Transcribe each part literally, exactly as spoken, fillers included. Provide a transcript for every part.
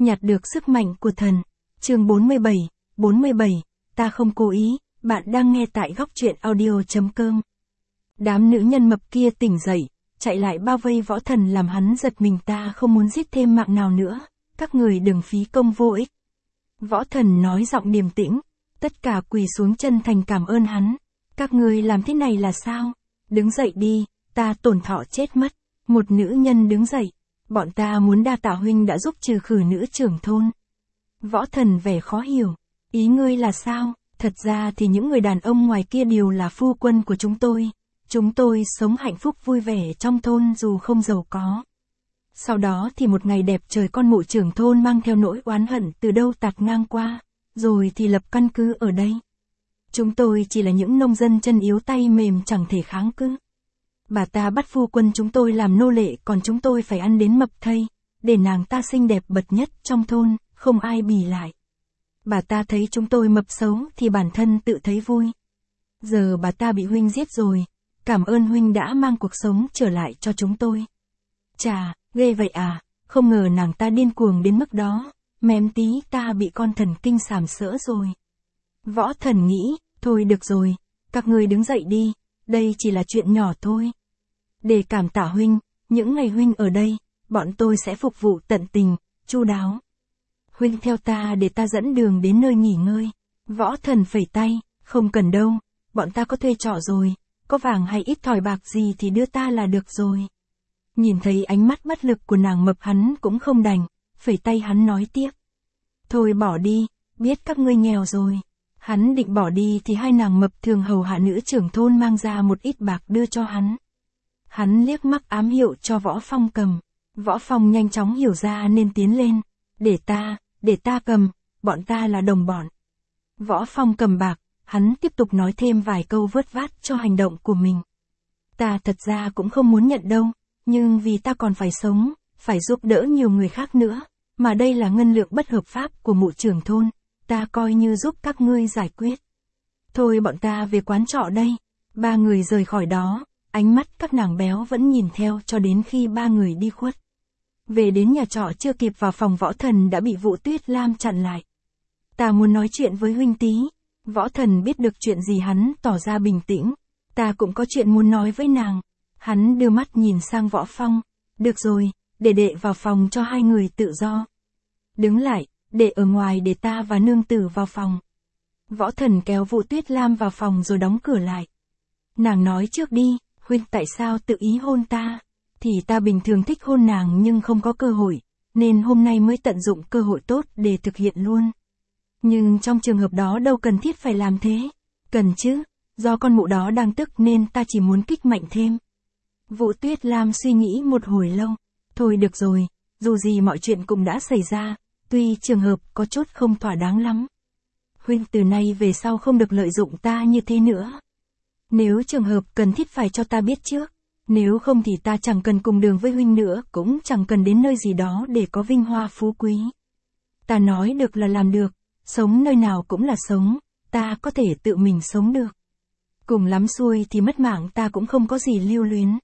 nhặt được sức mạnh của thần. Chương bốn mươi bảy, bốn mươi bảy, ta không cố ý, bạn đang nghe tại góc truyện audio.com. Đám nữ nhân mập kia tỉnh dậy, chạy lại bao vây Võ Thần làm hắn giật mình. Ta không muốn giết thêm mạng nào nữa, các người đừng phí công vô ích. Võ Thần nói giọng điềm tĩnh, tất cả quỳ xuống chân thành cảm ơn hắn. Các người làm thế này là sao? Đứng dậy đi, ta tổn thọ chết mất. Một nữ nhân đứng dậy, bọn ta muốn đa tạ huynh đã giúp trừ khử nữ trưởng thôn. Võ Thần vẻ khó hiểu, ý ngươi là sao? Thật ra thì những người đàn ông ngoài kia đều là phu quân của chúng tôi. Chúng tôi sống hạnh phúc vui vẻ trong thôn dù không giàu có. Sau đó thì một ngày đẹp trời con mụ trưởng thôn mang theo nỗi oán hận từ đâu tạt ngang qua, rồi thì lập căn cứ ở đây. Chúng tôi chỉ là những nông dân chân yếu tay mềm chẳng thể kháng cự. Bà ta bắt phu quân chúng tôi làm nô lệ, còn chúng tôi phải ăn đến mập thây, để nàng ta xinh đẹp bậc nhất trong thôn, không ai bì lại. Bà ta thấy chúng tôi mập xấu thì bản thân tự thấy vui. Giờ bà ta bị huynh giết rồi, cảm ơn huynh đã mang cuộc sống trở lại cho chúng tôi. Chà, ghê vậy à, không ngờ nàng ta điên cuồng đến mức đó, mém tí ta bị con thần kinh sàm sỡ rồi. Võ Thần nghĩ, thôi được rồi, các người đứng dậy đi, đây chỉ là chuyện nhỏ thôi. Để cảm tạ huynh, những ngày huynh ở đây, bọn tôi sẽ phục vụ tận tình, chu đáo. Huynh theo ta để ta dẫn đường đến nơi nghỉ ngơi. Võ Thần phẩy tay, không cần đâu, bọn ta có thuê trọ rồi, có vàng hay ít thỏi bạc gì thì đưa ta là được rồi. Nhìn thấy ánh mắt bất lực của nàng mập hắn cũng không đành, phẩy tay hắn nói tiếp. Thôi bỏ đi, biết các ngươi nghèo rồi. Hắn định bỏ đi thì hai nàng mập thường hầu hạ nữ trưởng thôn mang ra một ít bạc đưa cho hắn. Hắn liếc mắt ám hiệu cho Võ Phong cầm. Võ Phong nhanh chóng hiểu ra nên tiến lên. Để ta, để ta cầm, bọn ta là đồng bọn. Võ Phong cầm bạc, hắn tiếp tục nói thêm vài câu vớt vát cho hành động của mình. Ta thật ra cũng không muốn nhận đâu, nhưng vì ta còn phải sống, phải giúp đỡ nhiều người khác nữa, mà đây là ngân lượng bất hợp pháp của mụ trưởng thôn, ta coi như giúp các ngươi giải quyết. Thôi bọn ta về quán trọ đây. Ba người rời khỏi đó, ánh mắt các nàng béo vẫn nhìn theo cho đến khi ba người đi khuất. Về đến nhà trọ chưa kịp vào phòng Võ Thần đã bị Vũ Tuyết Lam chặn lại. Ta muốn nói chuyện với huynh tí. Võ Thần biết được chuyện gì hắn tỏ ra bình tĩnh. Ta cũng có chuyện muốn nói với nàng. Hắn đưa mắt nhìn sang Võ Phong. Được rồi, để đệ vào phòng cho hai người tự do. Đứng lại, để ở ngoài để ta và nương tử vào phòng. Võ Thần kéo Vũ Tuyết Lam vào phòng rồi đóng cửa lại. Nàng nói trước đi, huynh tại sao tự ý hôn ta? Thì ta bình thường thích hôn nàng nhưng không có cơ hội, nên hôm nay mới tận dụng cơ hội tốt để thực hiện luôn. Nhưng trong trường hợp đó đâu cần thiết phải làm thế. Cần chứ, do con mụ đó đang tức nên ta chỉ muốn kích mạnh thêm. Vũ Tuyết Lam suy nghĩ một hồi lâu. Thôi được rồi, dù gì mọi chuyện cũng đã xảy ra, tuy trường hợp có chút không thỏa đáng lắm. Huynh từ nay về sau không được lợi dụng ta như thế nữa. Nếu trường hợp cần thiết phải cho ta biết trước. Nếu không thì ta chẳng cần cùng đường với huynh nữa, cũng chẳng cần đến nơi gì đó để có vinh hoa phú quý. Ta nói được là làm được, sống nơi nào cũng là sống, ta có thể tự mình sống được. Cùng lắm xuôi thì mất mạng ta cũng không có gì lưu luyến.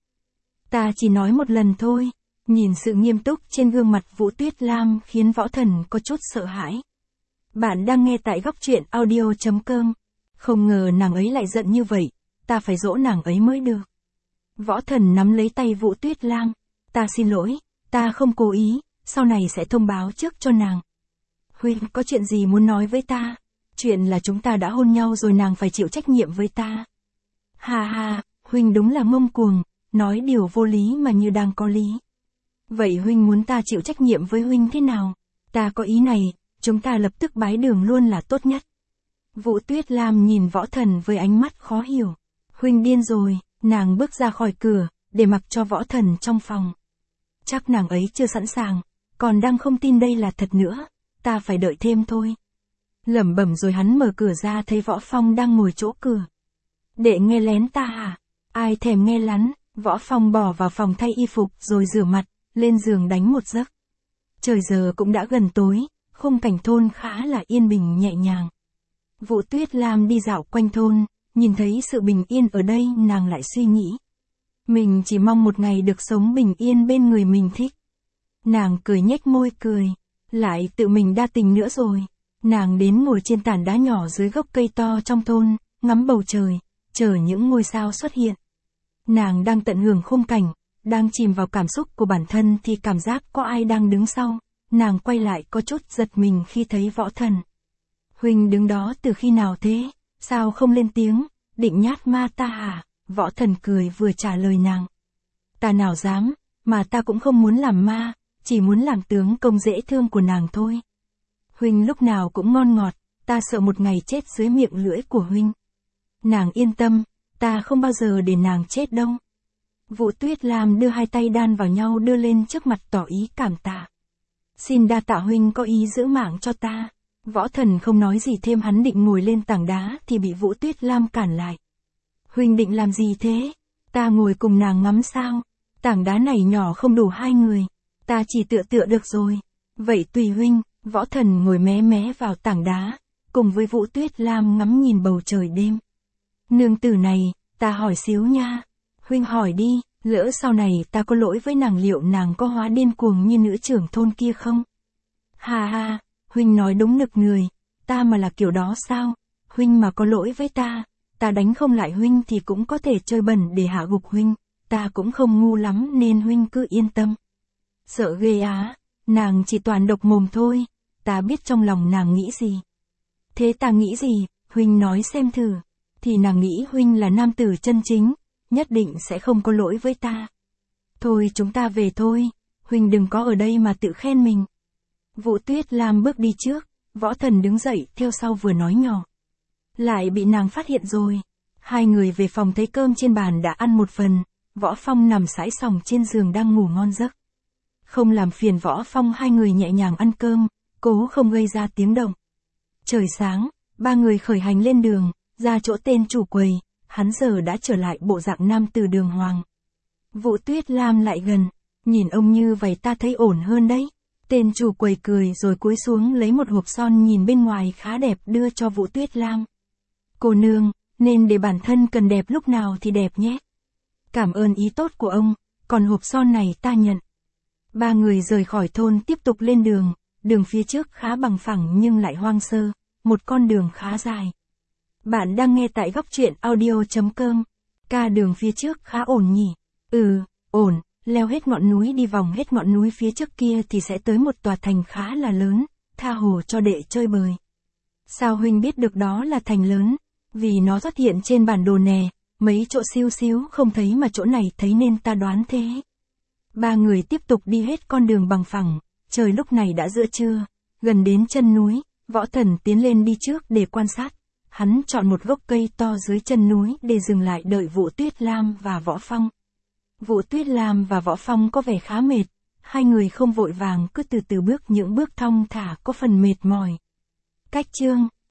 Ta chỉ nói một lần thôi. Nhìn sự nghiêm túc trên gương mặt Vũ Tuyết Lam khiến Võ Thần có chút sợ hãi. Bạn đang nghe tại góc truyện audio.com. Không ngờ nàng ấy lại giận như vậy, ta phải dỗ nàng ấy mới được. Võ Thần nắm lấy tay Vũ Tuyết Lam. Ta xin lỗi, ta không cố ý, sau này sẽ thông báo trước cho nàng. Huynh có chuyện gì muốn nói với ta? Chuyện là chúng ta đã hôn nhau rồi nàng phải chịu trách nhiệm với ta. Ha ha, huynh đúng là ngông cuồng, nói điều vô lý mà như đang có lý. Vậy huynh muốn ta chịu trách nhiệm với huynh thế nào? Ta có ý này, chúng ta lập tức bái đường luôn là tốt nhất. Vũ Tuyết Lam nhìn Võ Thần với ánh mắt khó hiểu. Huynh điên rồi, nàng bước ra khỏi cửa, để mặc cho Võ Thần trong phòng. Chắc nàng ấy chưa sẵn sàng, còn đang không tin đây là thật nữa, ta phải đợi thêm thôi. Lẩm bẩm rồi hắn mở cửa ra thấy Võ Phong đang ngồi chỗ cửa. Đệ nghe lén ta hả? Ai thèm nghe lén? Võ Phong bỏ vào phòng thay y phục rồi rửa mặt, lên giường đánh một giấc. Trời giờ cũng đã gần tối, khung cảnh thôn khá là yên bình nhẹ nhàng. Vũ Tuyết Lam đi dạo quanh thôn, nhìn thấy sự bình yên ở đây nàng lại suy nghĩ. Mình chỉ mong một ngày được sống bình yên bên người mình thích. Nàng cười nhếch môi cười. lại tự mình đa tình nữa rồi. Nàng đến ngồi trên tảng đá nhỏ dưới gốc cây to trong thôn, ngắm bầu trời, chờ những ngôi sao xuất hiện. Nàng đang tận hưởng khung cảnh, đang chìm vào cảm xúc của bản thân thì cảm giác có ai đang đứng sau. Nàng quay lại có chút giật mình khi thấy Võ Thần. Huynh đứng đó từ khi nào thế? Sao không lên tiếng? Định nhát ma ta hả? Võ Thần cười vừa trả lời nàng. Ta nào dám, mà ta cũng không muốn làm ma, chỉ muốn làm tướng công dễ thương của nàng thôi. Huynh lúc nào cũng ngon ngọt, ta sợ một ngày chết dưới miệng lưỡi của huynh. Nàng yên tâm, ta không bao giờ để nàng chết đâu. Vũ Tuyết Lam đưa hai tay đan vào nhau đưa lên trước mặt tỏ ý cảm tạ. Xin đa tạ huynh có ý giữ mạng cho ta. Võ Thần không nói gì thêm, hắn định ngồi lên tảng đá thì bị Vũ Tuyết Lam cản lại. Huynh định làm gì thế? Ta ngồi cùng nàng ngắm sao? Tảng đá này nhỏ không đủ hai người. Ta chỉ tựa tựa được rồi. Vậy tùy huynh. Võ Thần ngồi mé mé vào tảng đá, cùng với Vũ Tuyết Lam ngắm nhìn bầu trời đêm. Nương tử này, ta hỏi xíu nha. Huynh hỏi đi, lỡ sau này ta có lỗi với nàng liệu nàng có hóa điên cuồng như nữ trưởng thôn kia không? Hà hà, huynh nói đúng nực người, ta mà là kiểu đó sao? Huynh mà có lỗi với ta, ta đánh không lại huynh thì cũng có thể chơi bẩn để hạ gục huynh, ta cũng không ngu lắm nên huynh cứ yên tâm. Sợ ghê á, nàng chỉ toàn độc mồm thôi, ta biết trong lòng nàng nghĩ gì. Thế ta nghĩ gì, huynh nói xem thử, thì nàng nghĩ huynh là nam tử chân chính, nhất định sẽ không có lỗi với ta. Thôi chúng ta về thôi, huynh đừng có ở đây mà tự khen mình. Vũ Tuyết Lam bước đi trước, Võ Thần đứng dậy theo sau vừa nói nhỏ. Lại bị nàng phát hiện rồi. Hai người về phòng thấy cơm trên bàn đã ăn một phần, Võ Phong nằm sải sòng trên giường đang ngủ ngon giấc. Không làm phiền Võ Phong, hai người nhẹ nhàng ăn cơm, cố không gây ra tiếng động. Trời sáng, ba người khởi hành lên đường, ra chỗ tên chủ quầy, hắn giờ đã trở lại bộ dạng nam tử đường hoàng. Vũ Tuyết Lam lại gần, nhìn ông như vậy ta thấy ổn hơn đấy. Tên chủ quầy cười rồi cúi xuống lấy một hộp son nhìn bên ngoài khá đẹp đưa cho Vũ Tuyết Lam. Cô nương, nên để bản thân cần đẹp lúc nào thì đẹp nhé. Cảm ơn ý tốt của ông, còn hộp son này ta nhận. Ba người rời khỏi thôn tiếp tục lên đường, đường phía trước khá bằng phẳng nhưng lại hoang sơ, một con đường khá dài. Bạn đang nghe tại góc truyện audio chấm com. Ca đường phía trước khá ổn nhỉ? Ừ, ổn, leo hết ngọn núi đi vòng hết ngọn núi phía trước kia thì sẽ tới một tòa thành khá là lớn, tha hồ cho đệ chơi bời. Sao huynh biết được đó là thành lớn? Vì nó xuất hiện trên bản đồ nè, mấy chỗ xíu xíu không thấy mà chỗ này thấy nên ta đoán thế. Ba người tiếp tục đi hết con đường bằng phẳng, trời lúc này đã giữa trưa, gần đến chân núi, Võ Thần tiến lên đi trước để quan sát. Hắn chọn một gốc cây to dưới chân núi để dừng lại đợi Vũ Tuyết Lam và Võ Phong. Vũ Tuyết Lam và Võ Phong có vẻ khá mệt, hai người không vội vàng cứ từ từ bước những bước thong thả có phần mệt mỏi. Cách chương